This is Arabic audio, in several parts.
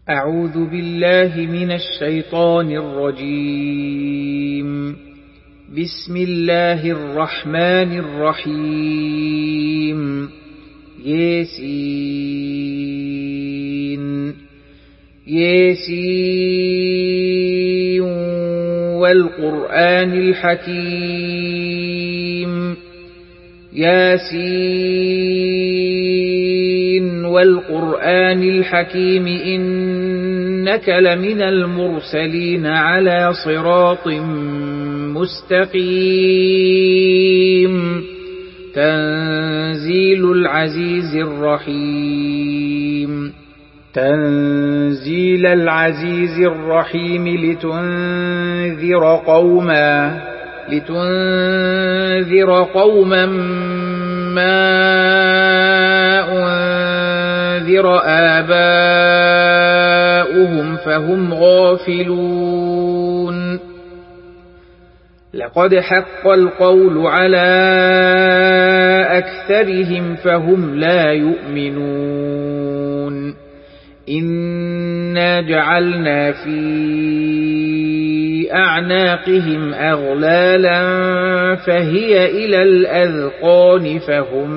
أعوذ بالله من الشيطان الرجيم. بسم الله الرحمن الرحيم. ياسين والقرآن الحكيم. ياسين والقرآن الحكيم إنك لمن المرسلين على صراط مستقيم. تنزيل العزيز الرحيم. تنزيل العزيز الرحيم لتنذر قوما ما أنذر آباؤهم فهم غافلون. لقد حق القول على أكثرهم فهم لا يؤمنون. إنا جعلنا في أعناقهم أغلالا فهي إلى الأذقان فهم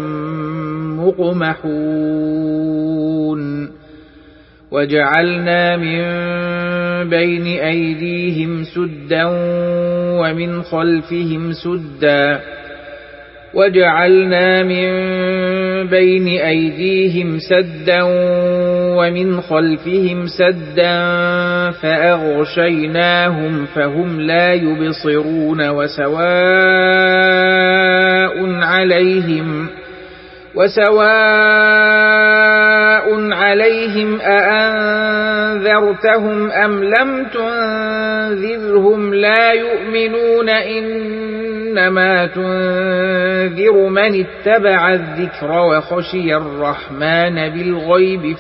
مقمحون. وجعلنا من بين أيديهم سدا ومن خلفهم سدا وجعلنا من بين أيديهم سدا ومن خلفهم سدا فأغشيناهم فهم لا يبصرون. وسواء عليهم أأنذرتهم أم لم تنذرهم لا يؤمنون. إنما تنذر من اتبع الذكر وخشي الرحمن بالغيب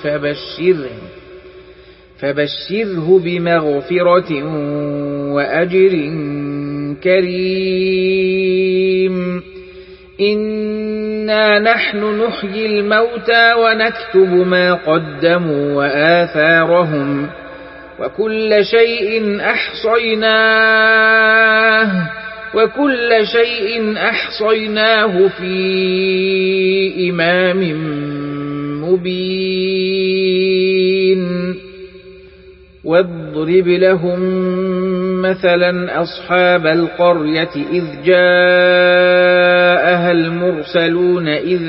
فبشره بمغفرة وأجر كريم. إنا نحن نحيي الموتى ونكتب ما قدموا وآثارهم وكل شيء أحصيناه في إمام مبين. واضرب لهم مثلا أصحاب القرية إذ جاءها المرسلون إذ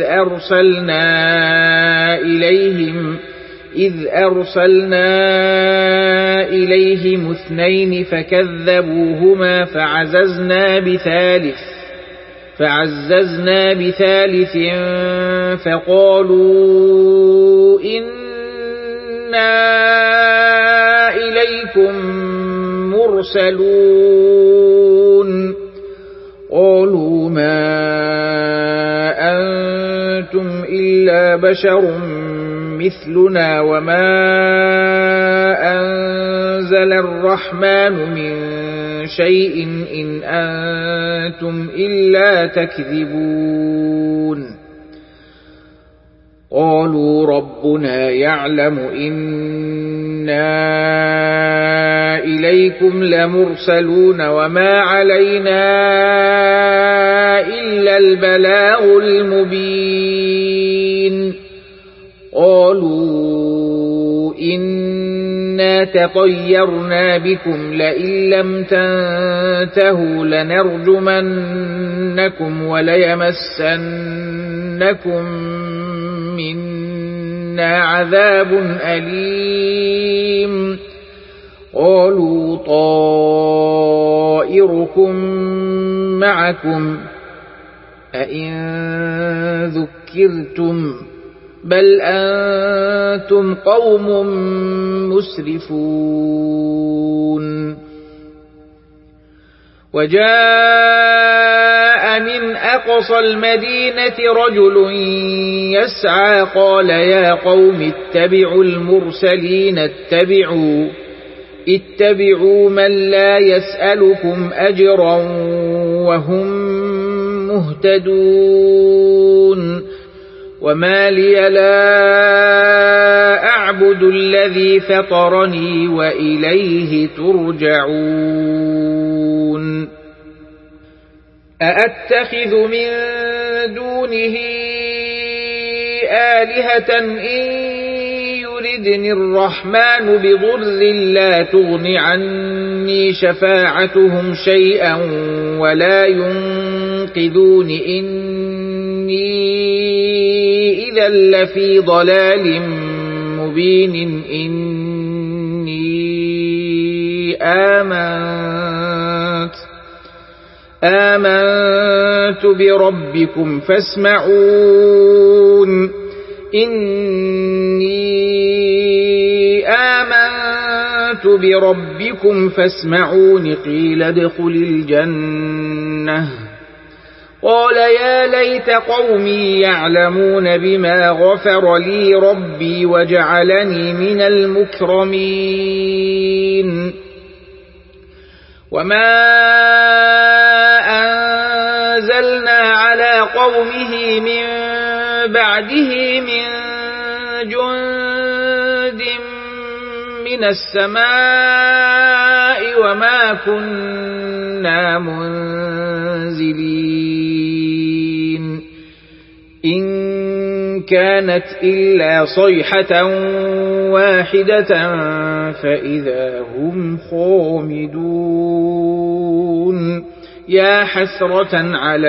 أرسلنا إليهم 2 فكذبوهما فعززنا بثالث فقالوا إنا إليكم مرسلون. قالوا ما أنتم إلا بشر مثلنا وما أنزل الرحمن من شيء إن أنتم إلا تكذبون. قالوا ربنا يعلم إنا إليكم لمرسلون وما علينا إلا البلاغ المبين. قالوا إنا تطيرنا بكم لئن لم تنتهوا لنرجمنكم وليمسنكم منا عذاب أليم. قالوا طائركم معكم أئن ذكرتم بل أنتم قوم مسرفون. وجاء من أقصى المدينة رجل يسعى قال يا قوم اتبعوا المرسلين اتبعوا من لا يسألكم أجرا وهم مهتدون. وما لي لا أعبد الذي فطرني وإليه ترجعون أأتخذ من دونه آلهة إن يردني الرحمن بضر لا تغن عني شفاعتهم شيئا ولا ينقذون إني إذا لفي ضلال مبين إني آمنت بربكم فاسمعون قيل ادخل الجنة قال يا ليت قومي يعلمون بما غفر لي ربي وجعلني من المكرمين وما أنزلنا على قومه من بعده من جند من السماء وما كنا منزلين إن كانت إلا صيحة واحدة فإذا هم خامدون يا حسرة على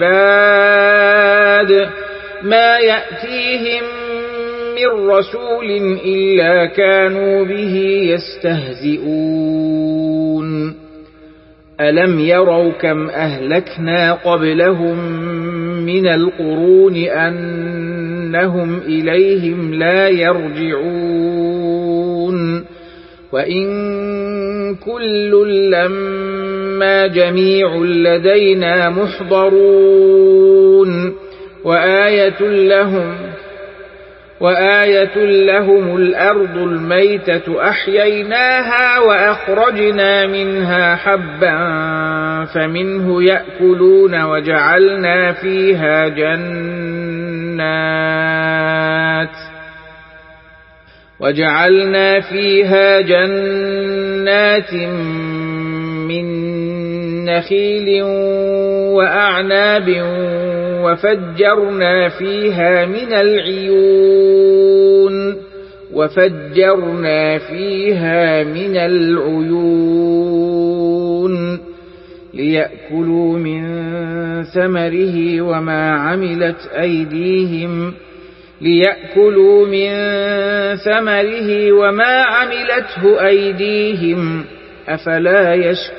العباد ما يأتيهم من رسول إلا كانوا به يستهزئون ألم يروا كم أهلكنا قبلهم من القرون أنهم إليهم لا يرجعون وإن كل لما جميع لدينا محضرون وآية لهم الأرض الميتة أحييناها وأخرجنا منها حبا فمنه يأكلون وجعلنا فيها جنات من نخيل وأعناب وفجرنا فيها من العيون ليأكلوا من ثمره وما عملته أيديهم أفلا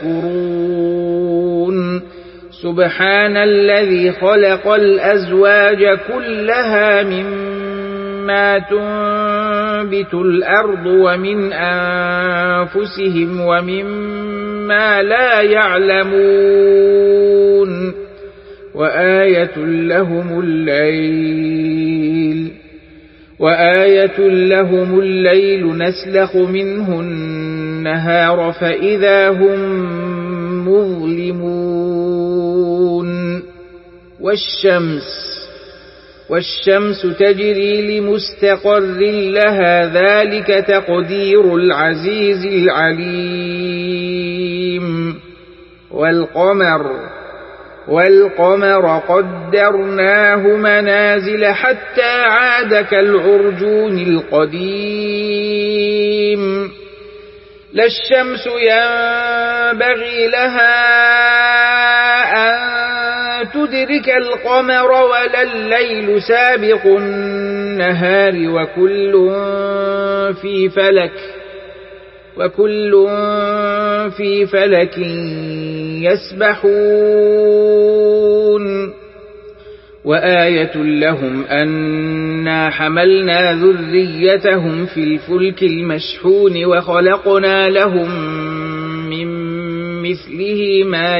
يشكرون سبحان الذي خلق الأزواج كلها مما تنبت الأرض ومن أنفسهم ومما لا يعلمون وآية لهم الليل نسلخ منه النهار فإذا هم مظلمون والشمس تجري لمستقر لها ذلك تقدير العزيز العليم والقمر قدرناه منازل حتى عاد كالعرجون القديم لا الشمس ينبغي لها أن تدرك القمر ولا الليل سابق النهار وكل في فلك يسبحون وآية لهم أنا حملنا ذريتهم في الفلك المشحون وخلقنا لهم من مثله ما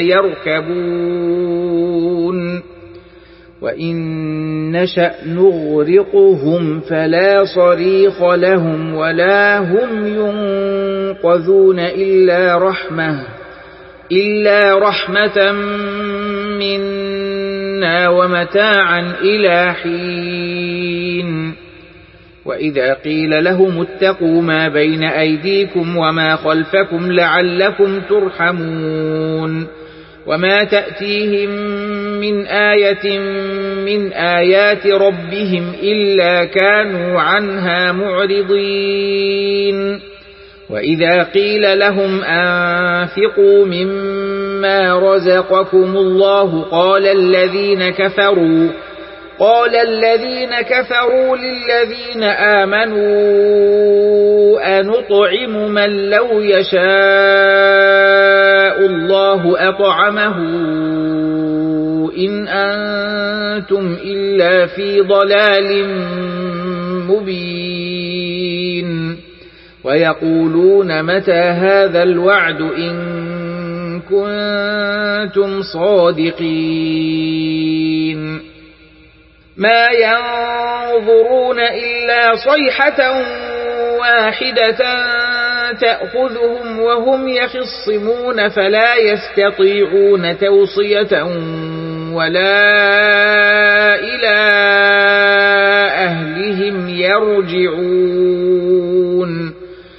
يركبون وإن نشأ نغرقهم فلا صريخ لهم ولا هم ينقذون إلا رحمة منا أدنى ومتاعا إلى حين وإذا قيل لهم اتقوا ما بين أيديكم وما خلفكم لعلكم ترحمون وما تأتيهم من آية من آيات ربهم إلا كانوا عنها معرضين وإذا قيل لهم أنفقوا مما رزقكم الله قال الذين كفروا للذين آمنوا أنطعم من لو يشاء الله أطعمه إن أنتم إلا في ضلال مبين ويقولون متى هذا الوعد إن كنتم صادقين ما ينظرون إلا صيحة واحدة تأخذهم وهم يخصمون فلا يستطيعون توصية ولا إلى أهلهم يرجعون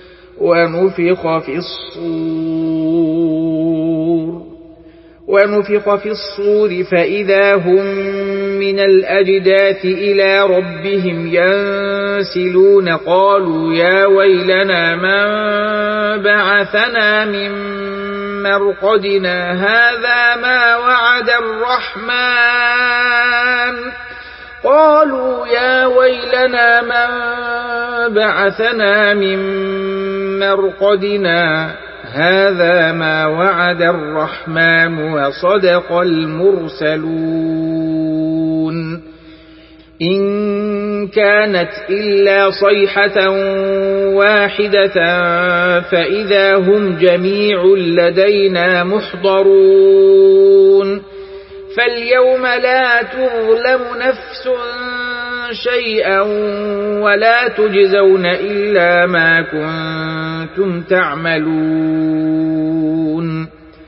ونفخ في الصور فإذا هم من الأجداث إلى ربهم ينسلون قالوا يا ويلنا من بعثنا من مرقدنا هذا ما وعد الرحمن وصدق المرسلون إن كانت إلا صيحة واحدة فإذا هم جميع لدينا محضرون فاليوم لا تظلم نفس شيئا ولا تجزون إلا ما كنتم تعملون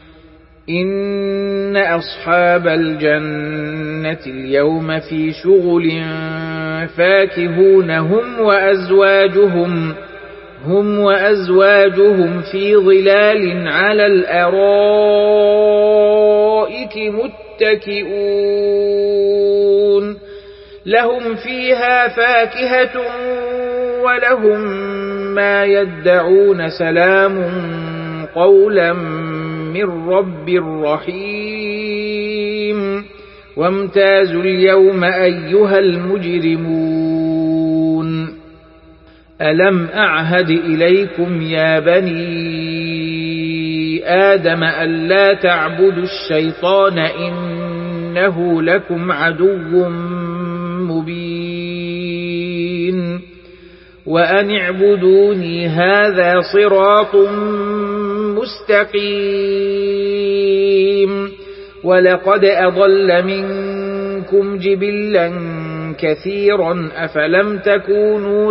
إن أصحاب الجنة اليوم في شغل فاكهون هم وأزواجهم في ظلال على الأرائك متكئون لهم فيها فاكهة ولهم ما يدعون سلام قولا من رب رحيم وامتازوا اليوم أيها المجرمون ألم أعهد إليكم يا بني آدم ألا تعبدوا الشيطان إنه لكم عدو مبين وأن اعبدوني هذا صراط مستقيم ولقد أضل منكم جبلا كثيرا أفلم تكونوا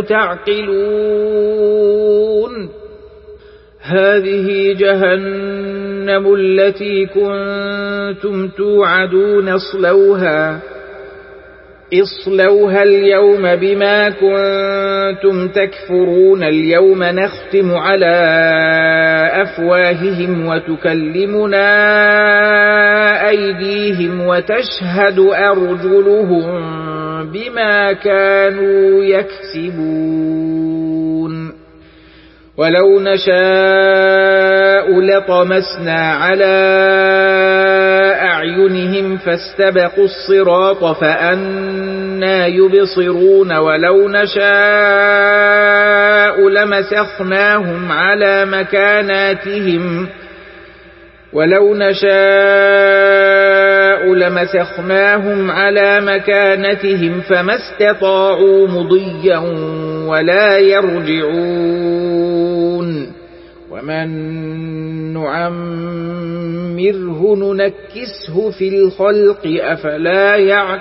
تعقلون هذه جهنم التي كنتم توعدون اصلوها اليوم بما كنتم تكفرون اليوم نختم على أفواههم وتكلمنا أيديهم وتشهد أرجلهم بما كانوا يكسبون ولو نشاء لطمسنا على أعينهم فاستبقوا الصراط فأنى يبصرون ولو نشاء لمسخناهم على مكانتهم فما استطاعوا مضيا ولا يرجعون ومن نعمره ننكسه في الخلق أفلا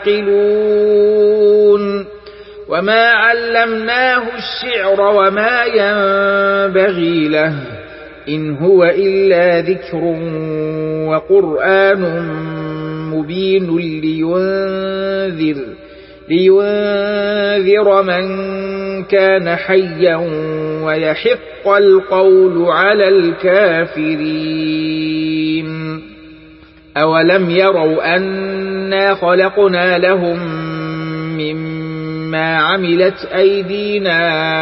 يعقلون وما علمناه الشعر وما ينبغي له إن هو إلا ذكر وقرآن مبين لينذر من كان حيا ويحق القول على الكافرين. أولم يروا أنا خلقنا لهم مما عملت أيدينا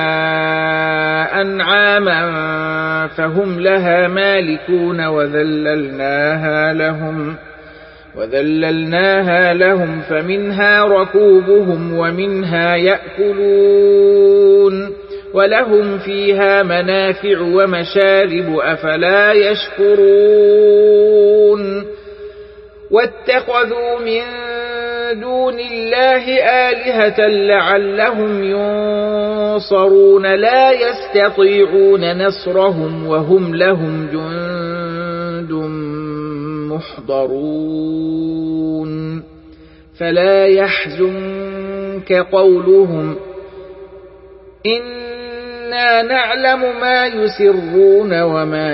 أنعاما فهم لها مالكون وذللناها لهم فمنها ركوبهم ومنها يأكلون ولهم فيها منافع ومشارب أفلا يشكرون. واتخذوا من دون الله آلهة لعلهم ينصرون لا يستطيعون نصرهم وهم لهم جند محضرون. فلا يحزنك قولهم إنا نعلم ما يسرون وما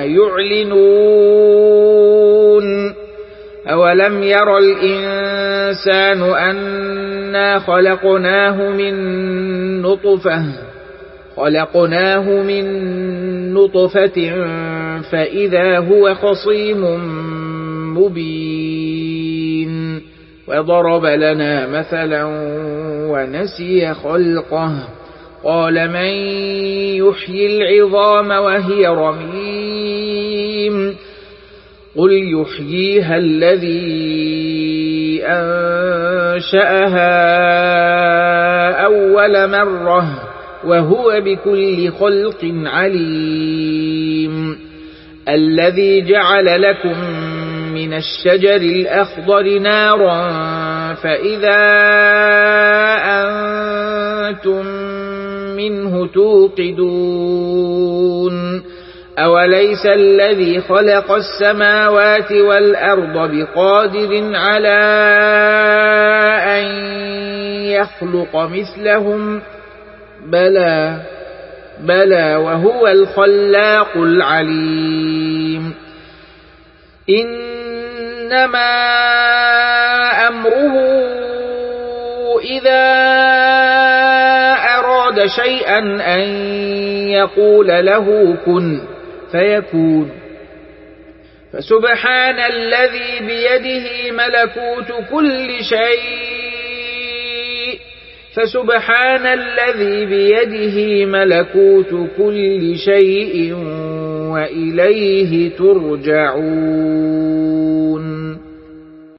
يعلنون. أولم ير الإنسان أنا خلقناه من نطفة فإذا هو خصيم مبين. وضرب لنا مثلا ونسي خلقه قال من يحيي العظام وهي رميم قل يحييها الذي أنشأها أول مرة وهو بكل خلق عليم. الذي جعل لكم من الشجر الأخضر نارا فإذا أنتم منه توقدون. أوليس الذي خلق السماوات والأرض بقادر على أن يخلق مثلهم بلى وهو الخلاق العليم. إنما أمره إذا أراد شيئا أن يقول له كن فيكون. فسبحان الذي بيده ملكوت كل شيء وإليه ترجعون.